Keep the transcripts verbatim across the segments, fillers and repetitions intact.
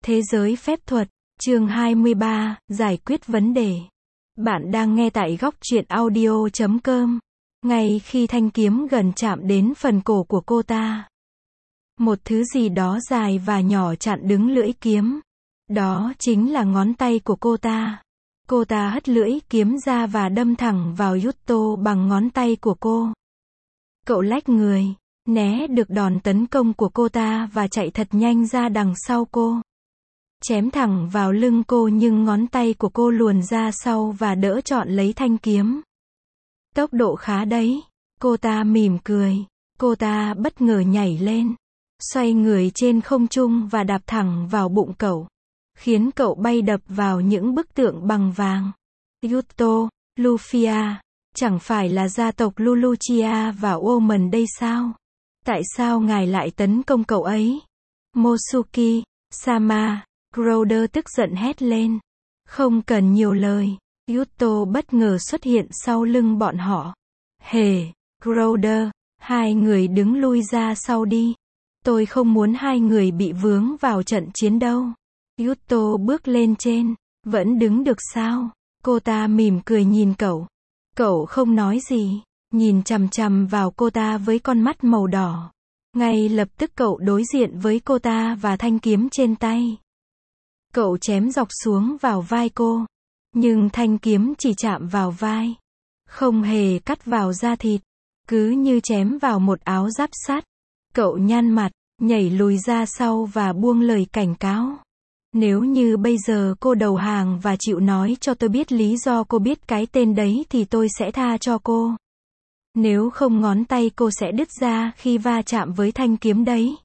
Thế giới phép thuật, chương hai mươi ba, giải quyết vấn đề. Bạn đang nghe tại góc truyện audio chấm com. Ngay khi thanh kiếm gần chạm đến phần cổ của cô ta, một thứ gì đó dài và nhỏ chặn đứng lưỡi kiếm. Đó chính là ngón tay của cô ta. Cô ta hất lưỡi kiếm ra và đâm thẳng vào Yuto bằng ngón tay của cô. Cậu lách người, né được đòn tấn công của cô ta và chạy thật nhanh ra đằng sau cô. Chém thẳng vào lưng cô nhưng ngón tay của cô luồn ra sau và đỡ trọn lấy thanh kiếm. Tốc độ khá đấy. Cô ta mỉm cười. Cô ta bất ngờ nhảy lên, xoay người trên không trung và đạp thẳng vào bụng cậu, khiến cậu bay đập vào những bức tượng bằng vàng. Yuto, Lufia, chẳng phải là gia tộc Luluchia và Omen đây sao? Tại sao ngài lại tấn công cậu ấy? Mosuki, Sama, Crowder tức giận hét lên. Không cần nhiều lời, Yuto bất ngờ xuất hiện sau lưng bọn họ. Hề, Crowder, hai người đứng lui ra sau đi. Tôi không muốn hai người bị vướng vào trận chiến đâu. Yuto bước lên trên. Vẫn đứng được sao? Cô ta mỉm cười nhìn cậu. Cậu không nói gì, nhìn chằm chằm vào cô ta với con mắt màu đỏ. Ngay lập tức cậu đối diện với cô ta và thanh kiếm trên tay. Cậu chém dọc xuống vào vai cô, nhưng thanh kiếm chỉ chạm vào vai, không hề cắt vào da thịt, cứ như chém vào một áo giáp sắt. Cậu nhăn mặt, nhảy lùi ra sau và buông lời cảnh cáo. Nếu như bây giờ cô đầu hàng và chịu nói cho tôi biết lý do cô biết cái tên đấy thì tôi sẽ tha cho cô. Nếu không ngón tay cô sẽ đứt ra khi va chạm với thanh kiếm đấy.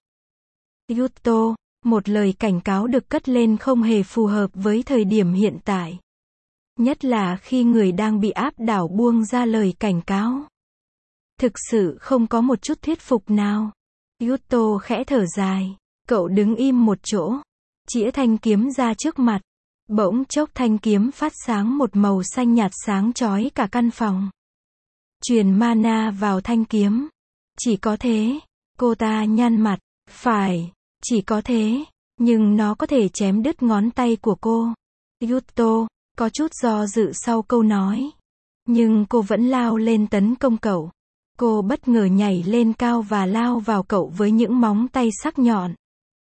Yuto, một lời cảnh cáo được cất lên không hề phù hợp với thời điểm hiện tại. Nhất là khi người đang bị áp đảo buông ra lời cảnh cáo. Thực sự không có một chút thuyết phục nào. Yuto khẽ thở dài. Cậu đứng im một chỗ, chĩa thanh kiếm ra trước mặt. Bỗng chốc thanh kiếm phát sáng một màu xanh nhạt sáng chói cả căn phòng. Truyền mana vào thanh kiếm. Chỉ có thế. Cô ta nhăn mặt. Phải, chỉ có thế. Nhưng nó có thể chém đứt ngón tay của cô. Yuto có chút do dự sau câu nói. Nhưng cô vẫn lao lên tấn công cậu. Cô bất ngờ nhảy lên cao và lao vào cậu với những móng tay sắc nhọn.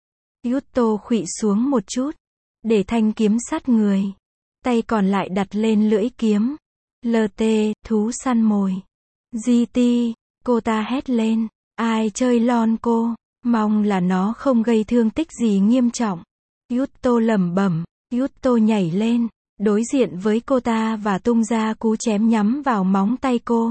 Yuto khuỵu xuống một chút, để thanh kiếm sát người. Tay còn lại đặt lên lưỡi kiếm. lờ tê, thú săn mồi. giê tê, cô ta hét lên. Ai chơi lon cô, mong là nó không gây thương tích gì nghiêm trọng. Yuto lẩm bẩm. Yuto nhảy lên, đối diện với cô ta và tung ra cú chém nhắm vào móng tay cô.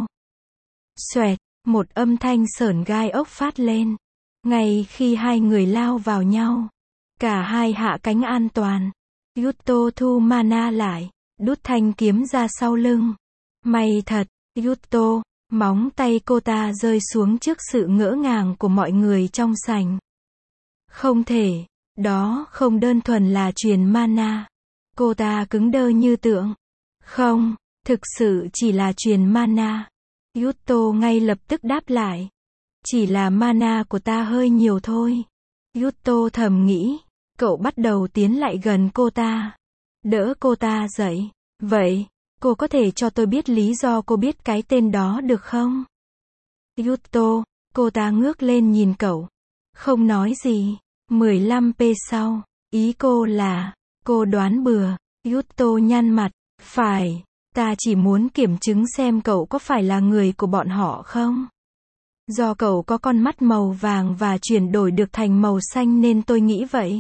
Xoẹt, một âm thanh sởn gai ốc phát lên. Ngay khi hai người lao vào nhau, cả hai hạ cánh an toàn. Yuto thu mana lại, đút thanh kiếm ra sau lưng. May thật, Yuto, móng tay cô ta rơi xuống trước sự ngỡ ngàng của mọi người trong sảnh. Không thể, đó không đơn thuần là truyền mana. Cô ta cứng đơ như tượng. Không, thực sự chỉ là truyền mana. Yuto ngay lập tức đáp lại. Chỉ là mana của ta hơi nhiều thôi. Yuto thầm nghĩ. Cậu bắt đầu tiến lại gần cô ta. Đỡ cô ta dậy. Vậy, cô có thể cho tôi biết lý do cô biết cái tên đó được không? Yuto, cô ta ngước lên nhìn cậu. Không nói gì. mười lăm phút sau, ý cô là, cô đoán bừa. Yuto nhăn mặt. Phải, ta chỉ muốn kiểm chứng xem cậu có phải là người của bọn họ không? Do cậu có con mắt màu vàng và chuyển đổi được thành màu xanh nên tôi nghĩ vậy.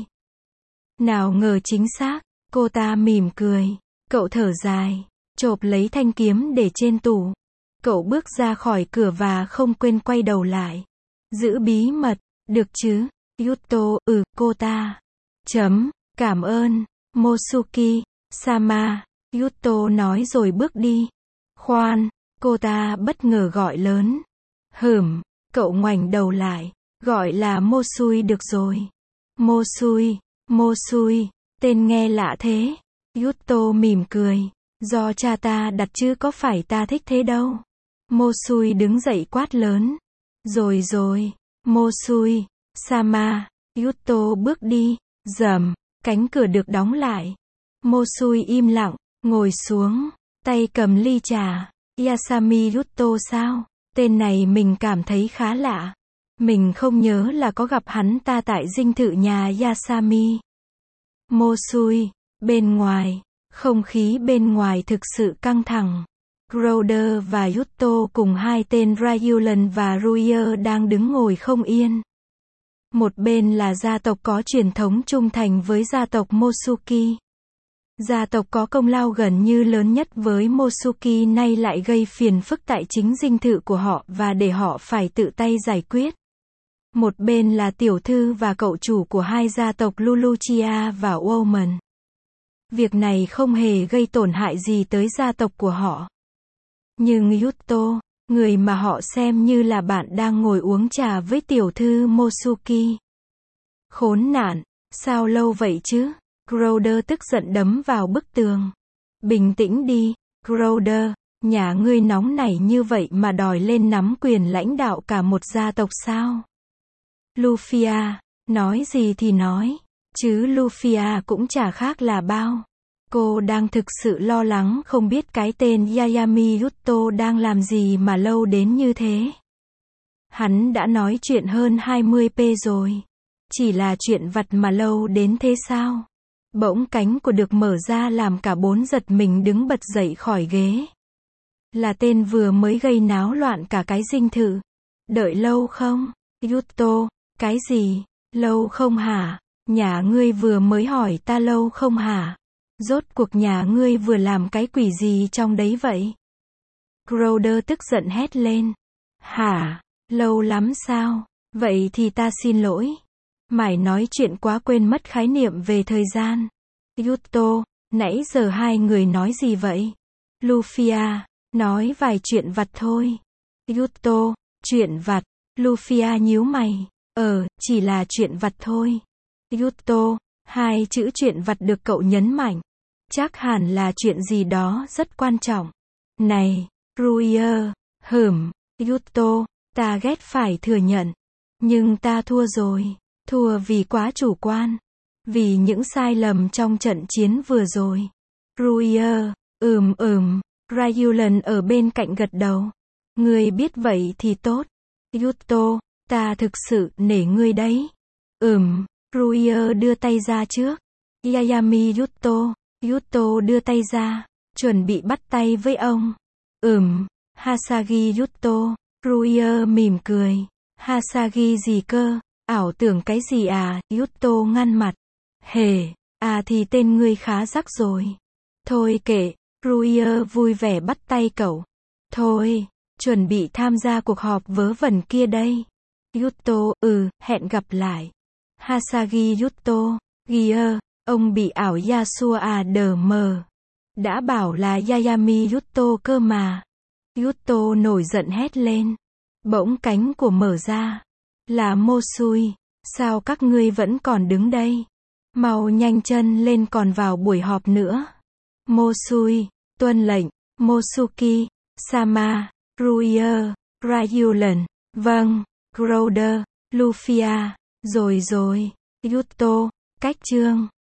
Nào ngờ chính xác. Cô ta mỉm cười. Cậu thở dài, chộp lấy thanh kiếm để trên tủ. Cậu bước ra khỏi cửa và không quên quay đầu lại. Giữ bí mật, được chứ? Yuto, ừ, cô ta. Chấm, cảm ơn, Mosuki, Sama. Yuto nói rồi bước đi. Khoan, cô ta bất ngờ gọi lớn. Hửm, cậu ngoảnh đầu lại. Gọi là Mosui được rồi. Mosui, Mosui, tên nghe lạ thế. Yuto mỉm cười. Do cha ta đặt chứ có phải ta thích thế đâu. Mosui đứng dậy quát lớn. Rồi rồi, Mosui, Sama. Yuto bước đi. Rầm, Cánh cửa được đóng lại. Mosui im lặng, ngồi xuống, tay cầm ly trà. Yasami Yuto sao? Tên này mình cảm thấy khá lạ. Mình không nhớ là có gặp hắn ta tại dinh thự nhà Yasami. Mosui, bên ngoài, không khí bên ngoài thực sự căng thẳng. Crowder và Yuto cùng hai tên Ryulan và Ruier đang đứng ngồi không yên. Một bên là gia tộc có truyền thống trung thành với gia tộc Mosuki. Gia tộc có công lao gần như lớn nhất với Mosuki nay lại gây phiền phức tại chính dinh thự của họ và để họ phải tự tay giải quyết. Một bên là tiểu thư và cậu chủ của hai gia tộc Luluchia và Woman. Việc này không hề gây tổn hại gì tới gia tộc của họ. Nhưng Yuto, người mà họ xem như là bạn đang ngồi uống trà với tiểu thư Mosuki. Khốn nạn, sao lâu vậy chứ? Crowder tức giận đấm vào bức tường. Bình tĩnh đi, Crowder, nhà ngươi nóng nảy như vậy mà đòi lên nắm quyền lãnh đạo cả một gia tộc sao? Lufia, nói gì thì nói, chứ Lufia cũng chả khác là bao. Cô đang thực sự lo lắng không biết cái tên Yayami Yuto đang làm gì mà lâu đến như thế. Hắn đã nói chuyện hơn hai mươi pê rồi. Chỉ là chuyện vặt mà lâu đến thế sao? Bỗng cánh của được mở ra làm cả bốn giật mình đứng bật dậy khỏi ghế. Là tên vừa mới gây náo loạn cả cái dinh thự. Đợi lâu không? Yuto, cái gì? Lâu không hả? Nhà ngươi vừa mới hỏi ta lâu không hả? Rốt cuộc nhà ngươi vừa làm cái quỷ gì trong đấy vậy? Crowder tức giận hét lên. Hả? Lâu lắm sao? Vậy thì ta xin lỗi. Mải nói chuyện quá quên mất khái niệm về thời gian. Yuto, nãy giờ hai người nói gì vậy? Lufia, nói vài chuyện vặt thôi. Yuto, chuyện vặt. Lufia nhíu mày. Ờ, chỉ là chuyện vặt thôi. Yuto, hai chữ chuyện vặt được cậu nhấn mạnh. Chắc hẳn là chuyện gì đó rất quan trọng. Này, Ruier, hửm, Yuto, ta ghét phải thừa nhận. Nhưng ta thua rồi. Thua vì quá chủ quan. Vì những sai lầm trong trận chiến vừa rồi. Ruier, ừm ừm, Ryulan ở bên cạnh gật đầu. Ngươi biết vậy thì tốt. Yuto, ta thực sự nể ngươi đấy. Ừm, Ruier đưa tay ra trước. Yayami Yuto, Yuto đưa tay ra, chuẩn bị bắt tay với ông. Ừm, Hasagi Yuto, Ruier mỉm cười. Hasagi gì cơ? Ảo tưởng cái gì à? Yuto ngăn mặt. Hề, à thì tên ngươi khá rắc rồi. Thôi kệ, Ruier vui vẻ bắt tay cậu. Thôi, chuẩn bị tham gia cuộc họp vớ vẩn kia đây. Yuto, ừ, hẹn gặp lại. Hasagi Yuto, Gier, ông bị ảo Yasuo à đờ mờ. Đã bảo là Yayami Yuto cơ mà. Yuto nổi giận hét lên. Bỗng cánh của mở ra. Là Mosui, sao các ngươi vẫn còn đứng đây? Mau nhanh chân lên còn vào buổi họp nữa. Mosui, tuân lệnh, Mosuki, Sama, Ruier, Ryulan, vâng, Crowder, Lufia, rồi rồi, Yuto, cách chương.